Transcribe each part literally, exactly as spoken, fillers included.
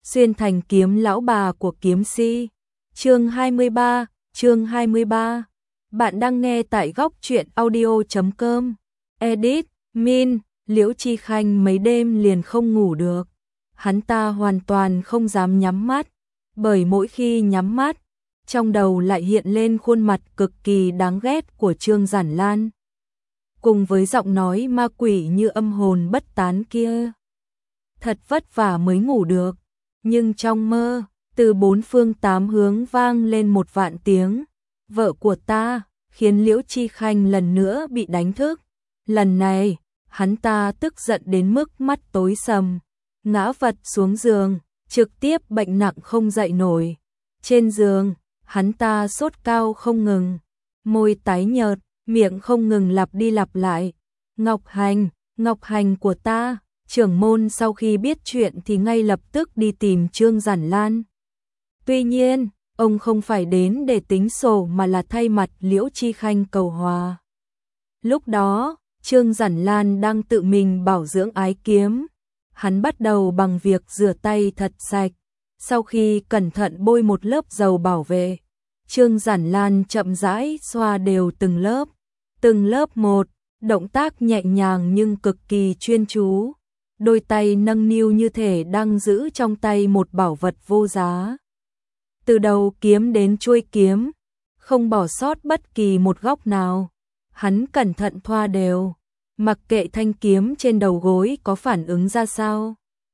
xuyên thành kiếm lão bà của kiếm si. Chương hai mươi ba, chương hai mươi ba. Bạn đang nghe tại góc truyện audio chấm com. Edit, Min, Liễu Chi Khanh mấy đêm liền không ngủ được. Hắn ta hoàn toàn không dám nhắm mắt, bởi mỗi khi nhắm mắt, trong đầu lại hiện lên khuôn mặt cực kỳ đáng ghét của Trương Giản Lan, cùng với giọng nói ma quỷ như âm hồn bất tán kia. Thật vất vả mới ngủ được, nhưng trong mơ, từ bốn phương tám hướng vang lên một vạn tiếng, vợ của ta, khiến Liễu Chi Khanh lần nữa bị đánh thức. Lần này, hắn ta tức giận đến mức mắt tối sầm, ngã vật xuống giường, trực tiếp bệnh nặng không dậy nổi. Trên giường, hắn ta sốt cao không ngừng, môi tái nhợt, miệng không ngừng lặp đi lặp lại. Ngọc Hành, Ngọc Hành của ta. Trưởng môn sau khi biết chuyện thì ngay lập tức đi tìm Trương Giản Lan. Tuy nhiên, ông không phải đến để tính sổ mà là thay mặt Liễu Chi Khanh cầu hòa. Lúc đó, Trương Giản Lan đang tự mình bảo dưỡng ái kiếm. Hắn bắt đầu bằng việc rửa tay thật sạch. Sau khi cẩn thận bôi một lớp dầu bảo vệ, Trương Giản Lan chậm rãi xoa đều từng lớp, từng lớp một, động tác nhẹ nhàng nhưng cực kỳ chuyên chú. Đôi tay nâng niu như thể đang giữ trong tay một bảo vật vô giá. Từ đầu kiếm đến chuôi kiếm, không bỏ sót bất kỳ một góc nào. Hắn cẩn thận thoa đều, mặc kệ thanh kiếm trên đầu gối có phản ứng ra sao.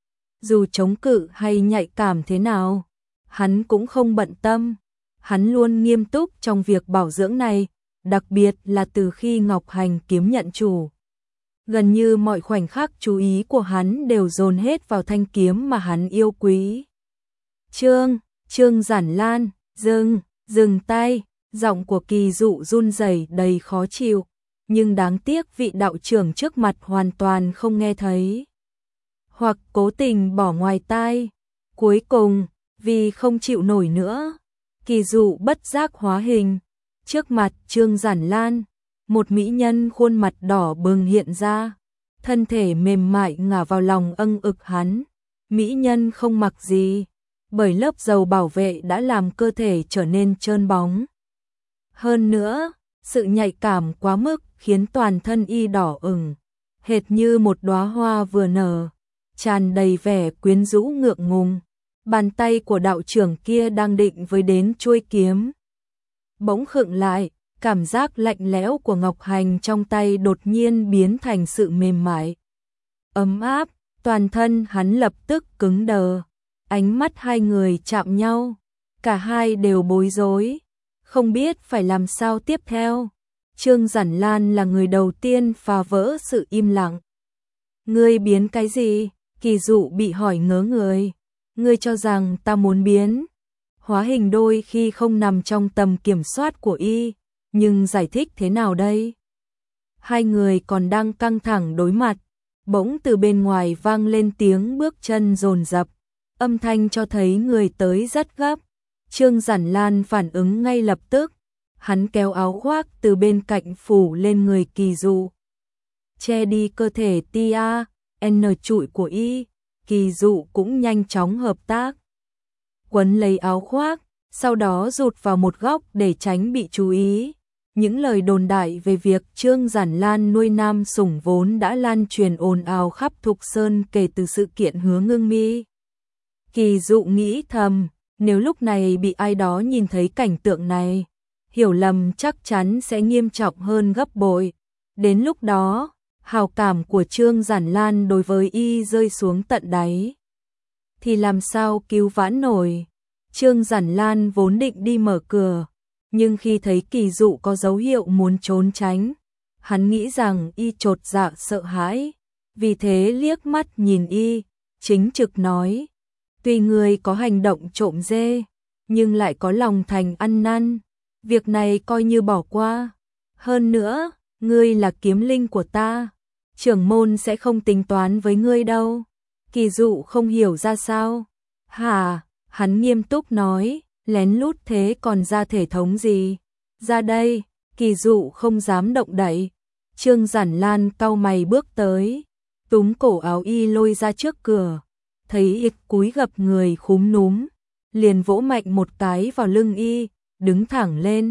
Dù chống cự hay nhạy cảm thế nào, hắn cũng không bận tâm. Hắn luôn nghiêm túc trong việc bảo dưỡng này, đặc biệt là từ khi Ngọc Hành kiếm nhận chủ. Gần như mọi khoảnh khắc chú ý của hắn đều dồn hết vào thanh kiếm mà hắn yêu quý. Trương, Trương Giản Lan, dừng, dừng tay, giọng của Kỳ Dụ run rẩy đầy khó chịu, nhưng đáng tiếc vị đạo trưởng trước mặt hoàn toàn không nghe thấy. Hoặc cố tình bỏ ngoài tai. Cuối cùng, vì không chịu nổi nữa, Kỳ Dụ bất giác hóa hình. Trước mặt Trương Giản Lan, một mỹ nhân khuôn mặt đỏ bừng hiện ra, thân thể mềm mại ngả vào lòng âng ực hắn. Mỹ nhân không mặc gì, bởi lớp dầu bảo vệ đã làm cơ thể trở nên trơn bóng. Hơn nữa, sự nhạy cảm quá mức khiến toàn thân y đỏ ửng, hệt như một đóa hoa vừa nở, tràn đầy vẻ quyến rũ ngượng ngùng. Bàn tay của đạo trưởng kia đang định với đến chuôi kiếm, bỗng khựng lại. Cảm giác lạnh lẽo của Ngọc Hành trong tay đột nhiên biến thành sự mềm mại, ấm áp, toàn thân hắn lập tức cứng đờ. Ánh mắt hai người chạm nhau, cả hai đều bối rối, không biết phải làm sao tiếp theo. Trương Giản Lan là người đầu tiên phá vỡ sự im lặng. Ngươi biến cái gì? Kỳ Dụ bị hỏi ngớ người. Ngươi cho rằng ta muốn biến hóa hình đôi khi không nằm trong tầm kiểm soát của y. Nhưng giải thích thế nào đây? Hai người còn đang căng thẳng đối mặt, bỗng từ bên ngoài vang lên tiếng bước chân dồn dập, âm thanh cho thấy người tới rất gấp. Trương Giản Lan phản ứng ngay lập tức, hắn kéo áo khoác từ bên cạnh phủ lên người Kỳ Dụ, che đi cơ thể tia N trụi của y. Kỳ Dụ cũng nhanh chóng hợp tác, quấn lấy áo khoác, sau đó rụt vào một góc để tránh bị chú ý. Những lời đồn đại về việc Trương Giản Lan nuôi nam sủng vốn đã lan truyền ồn ào khắp Thục Sơn kể từ sự kiện Hứa Ngưng Mi. Kỳ Dụ nghĩ thầm, nếu lúc này bị ai đó nhìn thấy cảnh tượng này, hiểu lầm chắc chắn sẽ nghiêm trọng hơn gấp bội. Đến lúc đó, hào cảm của Trương Giản Lan đối với y rơi xuống tận đáy, thì làm sao cứu vãn nổi. Trương Giản Lan vốn định đi mở cửa, nhưng khi thấy Kỳ Dụ có dấu hiệu muốn trốn tránh, hắn nghĩ rằng y chột dạ sợ hãi, vì thế liếc mắt nhìn y, chính trực nói: tuy ngươi có hành động trộm dê, nhưng lại có lòng thành ăn năn, việc này coi như bỏ qua. Hơn nữa, ngươi là kiếm linh của ta, trưởng môn sẽ không tính toán với ngươi đâu. Kỳ Dụ không hiểu ra sao. Hả? Hắn nghiêm túc nói, lén lút thế còn ra thể thống gì? Ra đây. Kỳ Dụ không dám động đậy. Trương Giản Lan cau mày bước tới, túm cổ áo y lôi ra trước cửa. thấy y cúi gập người khúm núm, liền vỗ mạnh một cái vào lưng y, đứng thẳng lên.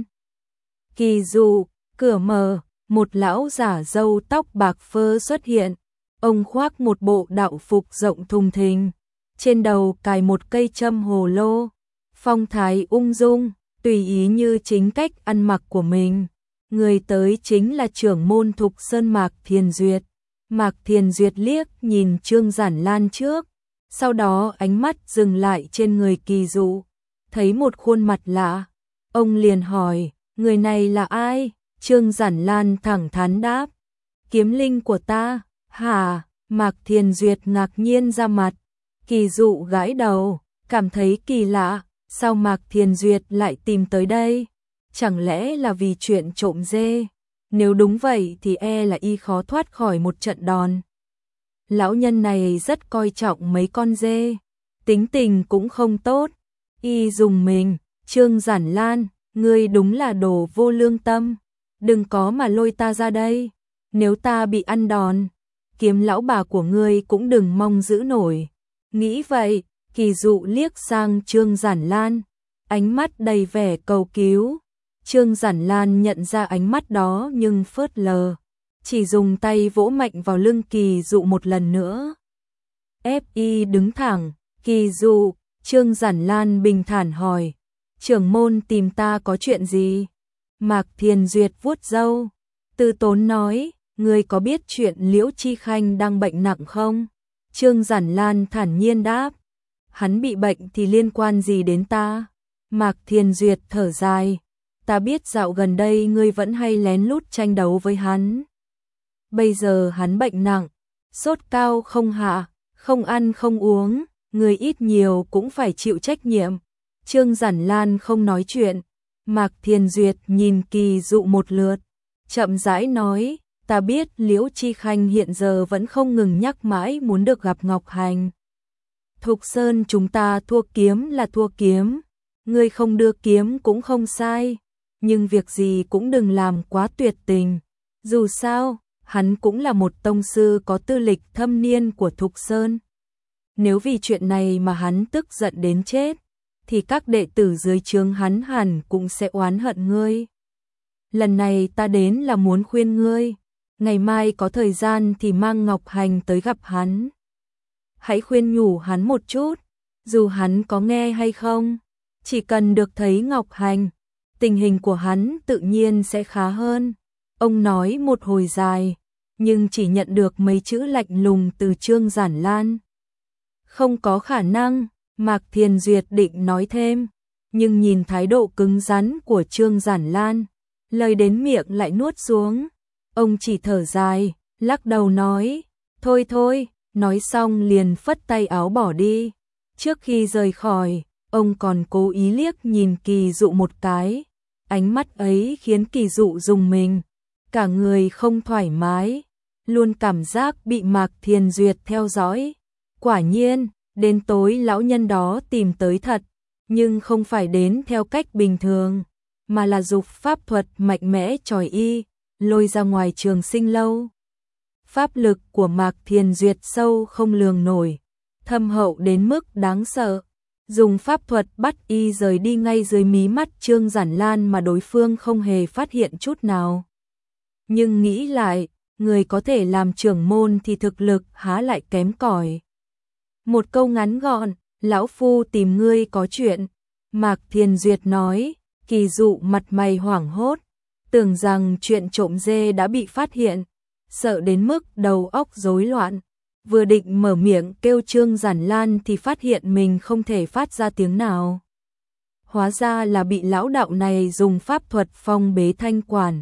Kỳ Dụ, cửa mở, một lão giả râu tóc bạc phơ xuất hiện. Ông khoác một bộ đạo phục rộng thùng thình, trên đầu cài một cây châm hồ lô, phong thái ung dung, tùy ý như chính cách ăn mặc của mình. Người tới chính là trưởng môn Thục Sơn Mạc Thiền Duyệt. Mạc Thiền Duyệt liếc nhìn Trương Giản Lan trước, sau đó ánh mắt dừng lại trên người Kỳ Dụ, thấy một khuôn mặt lạ, ông liền hỏi, người này là ai? Trương Giản Lan thẳng thắn đáp, kiếm linh của ta. Hả? Mạc Thiền Duyệt ngạc nhiên ra mặt. Kỳ Dụ gãi đầu, cảm thấy kỳ lạ, sao Mạc Thiền Duyệt lại tìm tới đây? Chẳng lẽ là vì chuyện trộm dê? Nếu đúng vậy thì e là y khó thoát khỏi một trận đòn. Lão nhân này rất coi trọng mấy con dê, tính tình cũng không tốt. Y dùng mình, Trương Giản Lan, ngươi đúng là đồ vô lương tâm, đừng có mà lôi ta ra đây, nếu ta bị ăn đòn, kiếm lão bà của ngươi cũng đừng mong giữ nổi. Nghĩ vậy, Kỳ Dụ liếc sang Trương Giản Lan, ánh mắt đầy vẻ cầu cứu. Trương Giản Lan nhận ra ánh mắt đó nhưng phớt lờ, chỉ dùng tay vỗ mạnh vào lưng Kỳ Dụ một lần nữa. ép i đứng thẳng, Kỳ Dụ, Trương Giản Lan bình thản hỏi, trưởng môn tìm ta có chuyện gì? Mạc Thiền Duyệt vuốt râu, từ tốn nói, ngươi có biết chuyện Liễu Chi Khanh đang bệnh nặng không? Trương Giản Lan thản nhiên đáp, hắn bị bệnh thì liên quan gì đến ta? Mạc Thiền Duyệt thở dài, ta biết dạo gần đây ngươi vẫn hay lén lút tranh đấu với hắn. Bây giờ hắn bệnh nặng, sốt cao không hạ, không ăn không uống, ngươi ít nhiều cũng phải chịu trách nhiệm. Trương Giản Lan không nói chuyện, Mạc Thiền Duyệt nhìn Kỳ Dụ một lượt, chậm rãi nói, ta biết Liễu Chi Khanh hiện giờ vẫn không ngừng nhắc mãi muốn được gặp Ngọc Hành. Thục Sơn chúng ta thua kiếm là thua kiếm, ngươi không đưa kiếm cũng không sai, nhưng việc gì cũng đừng làm quá tuyệt tình. Dù sao, hắn cũng là một tông sư có tư lịch thâm niên của Thục Sơn. Nếu vì chuyện này mà hắn tức giận đến chết, thì các đệ tử dưới trướng hắn hẳn cũng sẽ oán hận ngươi. Lần này ta đến là muốn khuyên ngươi, ngày mai có thời gian thì mang Ngọc Hành tới gặp hắn. Hãy khuyên nhủ hắn một chút, dù hắn có nghe hay không, chỉ cần được thấy Ngọc Hành, tình hình của hắn tự nhiên sẽ khá hơn. Ông nói một hồi dài, nhưng chỉ nhận được mấy chữ lạnh lùng từ Trương Giản Lan. Không có khả năng, Mạc Thiền Duyệt định nói thêm, nhưng nhìn thái độ cứng rắn của Trương Giản Lan, lời đến miệng lại nuốt xuống. Ông chỉ thở dài, lắc đầu nói, thôi thôi, nói xong liền phất tay áo bỏ đi. Trước khi rời khỏi, ông còn cố ý liếc nhìn Kỳ Dụ một cái, ánh mắt ấy khiến Kỳ Dụ rùng mình, cả người không thoải mái, luôn cảm giác bị Mạc Thiền Duyệt theo dõi. Quả nhiên, đến tối lão nhân đó tìm tới thật, nhưng không phải đến theo cách bình thường, mà là dục pháp thuật mạnh mẽ chòi y, lôi ra ngoài Trường Sinh lâu. Pháp lực của Mạc Thiền Duyệt sâu không lường nổi, thâm hậu đến mức đáng sợ. Dùng pháp thuật bắt y rời đi ngay dưới mí mắt Trương Giản Lan mà đối phương không hề phát hiện chút nào. Nhưng nghĩ lại, người có thể làm trưởng môn thì thực lực há lại kém cỏi. Một câu ngắn gọn, lão phu tìm ngươi có chuyện. Mạc Thiền Duyệt nói. Kỳ Dụ mặt mày hoảng hốt, tưởng rằng chuyện trộm dê đã bị phát hiện, sợ đến mức đầu óc rối loạn, vừa định mở miệng kêu Trương Giản Lan thì phát hiện mình không thể phát ra tiếng nào. Hóa ra là bị lão đạo này dùng pháp thuật phong bế thanh quản.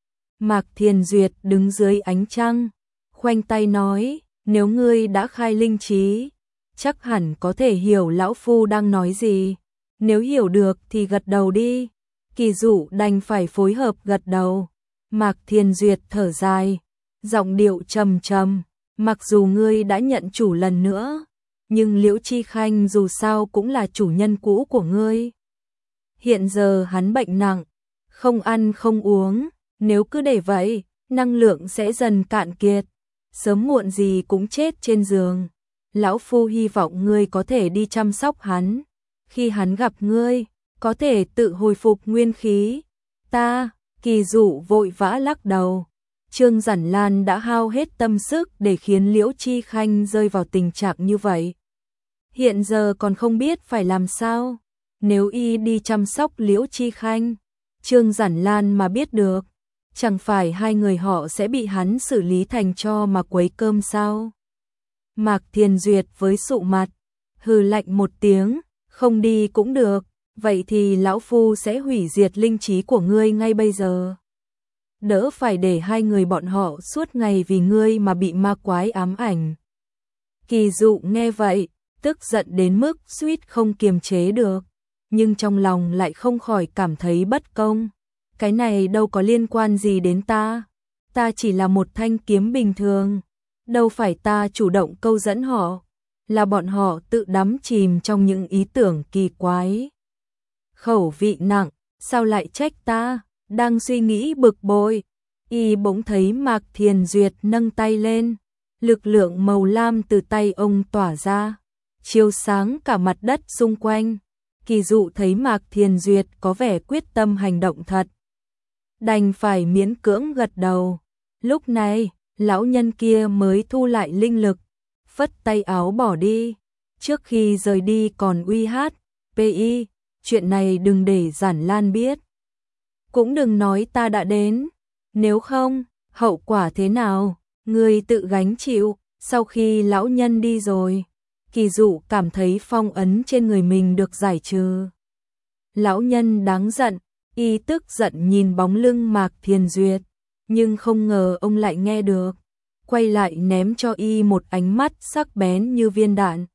Mạc Thiền Duyệt đứng dưới ánh trăng, khoanh tay nói, nếu ngươi đã khai linh trí, chắc hẳn có thể hiểu lão phu đang nói gì, nếu hiểu được thì gật đầu đi. Kỳ Dụ đành phải phối hợp gật đầu. Mạc Thiền Duyệt thở dài, giọng điệu trầm trầm, mặc dù ngươi đã nhận chủ lần nữa, nhưng Liễu Chi Khanh dù sao cũng là chủ nhân cũ của ngươi. Hiện giờ hắn bệnh nặng, không ăn không uống, nếu cứ để vậy, năng lượng sẽ dần cạn kiệt, sớm muộn gì cũng chết trên giường. lão phu hy vọng ngươi có thể đi chăm sóc hắn, khi hắn gặp ngươi, có thể tự hồi phục nguyên khí. Ta, Kỳ Dụ vội vã lắc đầu. Trương Giản Lan đã hao hết tâm sức để khiến Liễu Chi Khanh rơi vào tình trạng như vậy. Hiện giờ còn không biết phải làm sao. Nếu y đi chăm sóc Liễu Chi Khanh, Trương Giản Lan mà biết được, chẳng phải hai người họ sẽ bị hắn xử lý thành tro mà quấy cơm sao? Mạc Thiền Duyệt với sụ mặt, hừ lạnh một tiếng, không đi cũng được, vậy thì lão phu sẽ hủy diệt linh trí của ngươi ngay bây giờ. Đỡ phải để hai người bọn họ suốt ngày vì ngươi mà bị ma quái ám ảnh. Kỳ Dụ nghe vậy, tức giận đến mức suýt không kiềm chế được, nhưng trong lòng lại không khỏi cảm thấy bất công. Cái này đâu có liên quan gì đến ta, ta chỉ là một thanh kiếm bình thường, đâu phải ta chủ động câu dẫn họ, là bọn họ tự đắm chìm trong những ý tưởng kỳ quái. Khẩu vị nặng, sao lại trách ta? Đang suy nghĩ bực bội, y bỗng thấy Mạc Thiền Duyệt nâng tay lên, lực lượng màu lam từ tay ông tỏa ra, chiếu sáng cả mặt đất xung quanh. Kỳ Dụ thấy Mạc Thiền Duyệt có vẻ quyết tâm hành động thật, đành phải miễn cưỡng gật đầu. Lúc này, lão nhân kia mới thu lại linh lực, phất tay áo bỏ đi. Trước khi rời đi còn uy hát, pê i, chuyện này đừng để Giản Lan biết. Cũng đừng nói ta đã đến, nếu không, hậu quả thế nào, người tự gánh chịu. Sau khi lão nhân đi rồi, Kỳ Dụ cảm thấy phong ấn trên người mình được giải trừ. Lão nhân đáng giận, y tức giận nhìn bóng lưng Mạc Thiền Duyệt, nhưng không ngờ ông lại nghe được, quay lại ném cho y một ánh mắt sắc bén như viên đạn.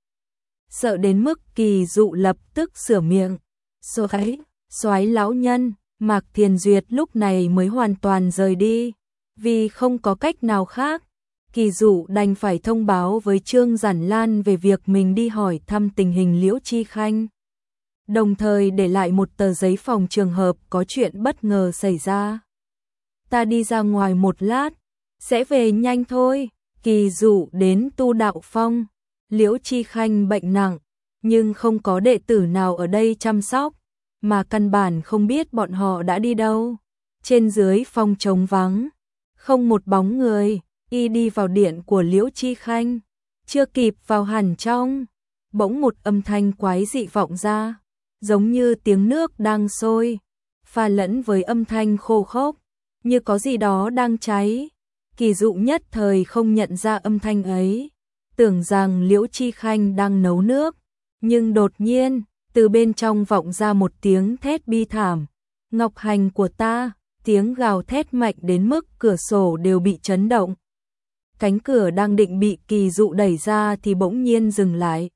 Sợ đến mức Kỳ Dụ lập tức sửa miệng, "Soái, soái lão nhân." Mạc Thiền Duyệt lúc này mới hoàn toàn rời đi, vì không có cách nào khác. Kỳ Dụ đành phải thông báo với Trương Giản Lan về việc mình đi hỏi thăm tình hình Liễu Chi Khanh, đồng thời để lại một tờ giấy phòng trường hợp có chuyện bất ngờ xảy ra. "Ta đi ra ngoài một lát, sẽ về nhanh thôi." Kỳ Dụ đến Tu Đạo Phong, Liễu Chi Khanh bệnh nặng, nhưng không có đệ tử nào ở đây chăm sóc, mà căn bản không biết bọn họ đã đi đâu. Trên dưới phòng trống vắng, không một bóng người. Y đi vào điện của Liễu Chi Khanh, chưa kịp vào hẳn trong, bỗng một âm thanh quái dị vọng ra, giống như tiếng nước đang sôi, pha lẫn với âm thanh khô khốc, như có gì đó đang cháy. Kỳ Dụ nhất thời không nhận ra âm thanh ấy, tưởng rằng Liễu Chi Khanh đang nấu nước, nhưng đột nhiên, từ bên trong vọng ra một tiếng thét bi thảm, "Ngọc Hành của ta!" Tiếng gào thét mạnh đến mức cửa sổ đều bị chấn động. Cánh cửa đang định bị Kỳ Dụ đẩy ra thì bỗng nhiên dừng lại.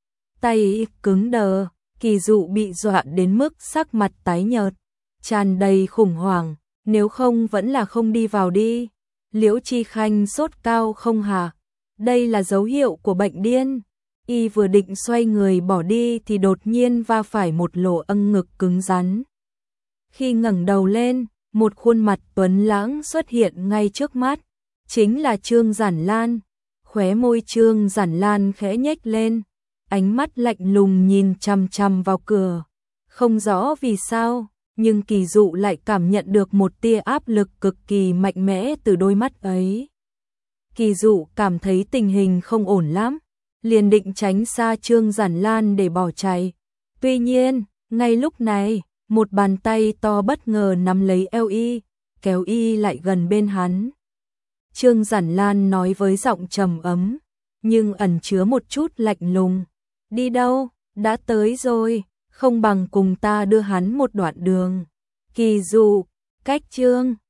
Tay cứng đờ, Kỳ Dụ bị dọa đến mức sắc mặt tái nhợt, tràn đầy khủng hoảng, "Nếu không vẫn là không đi vào đi." Liễu Chi Khanh sốt cao không hả? Đây là dấu hiệu của bệnh điên. Y vừa định xoay người bỏ đi thì đột nhiên va phải một lỗ âng ngực cứng rắn. Khi ngẩng đầu lên, một khuôn mặt tuấn lãng xuất hiện ngay trước mắt, chính là Trương Giản Lan. Khóe môi Trương Giản Lan khẽ nhếch lên, ánh mắt lạnh lùng nhìn chằm chằm vào cửa. Không rõ vì sao, nhưng Kỳ Dụ lại cảm nhận được một tia áp lực cực kỳ mạnh mẽ từ đôi mắt ấy. Kỳ Dụ cảm thấy tình hình không ổn lắm, liền định tránh xa Trương Giản Lan để bỏ chạy. Tuy nhiên, ngay lúc này, một bàn tay to bất ngờ nắm lấy eo y, kéo y lại gần bên hắn. Trương Giản Lan nói với giọng trầm ấm, nhưng ẩn chứa một chút lạnh lùng, "Đi đâu? Đã tới rồi, không bằng cùng ta đưa hắn một đoạn đường." Kỳ Dụ, cách Trương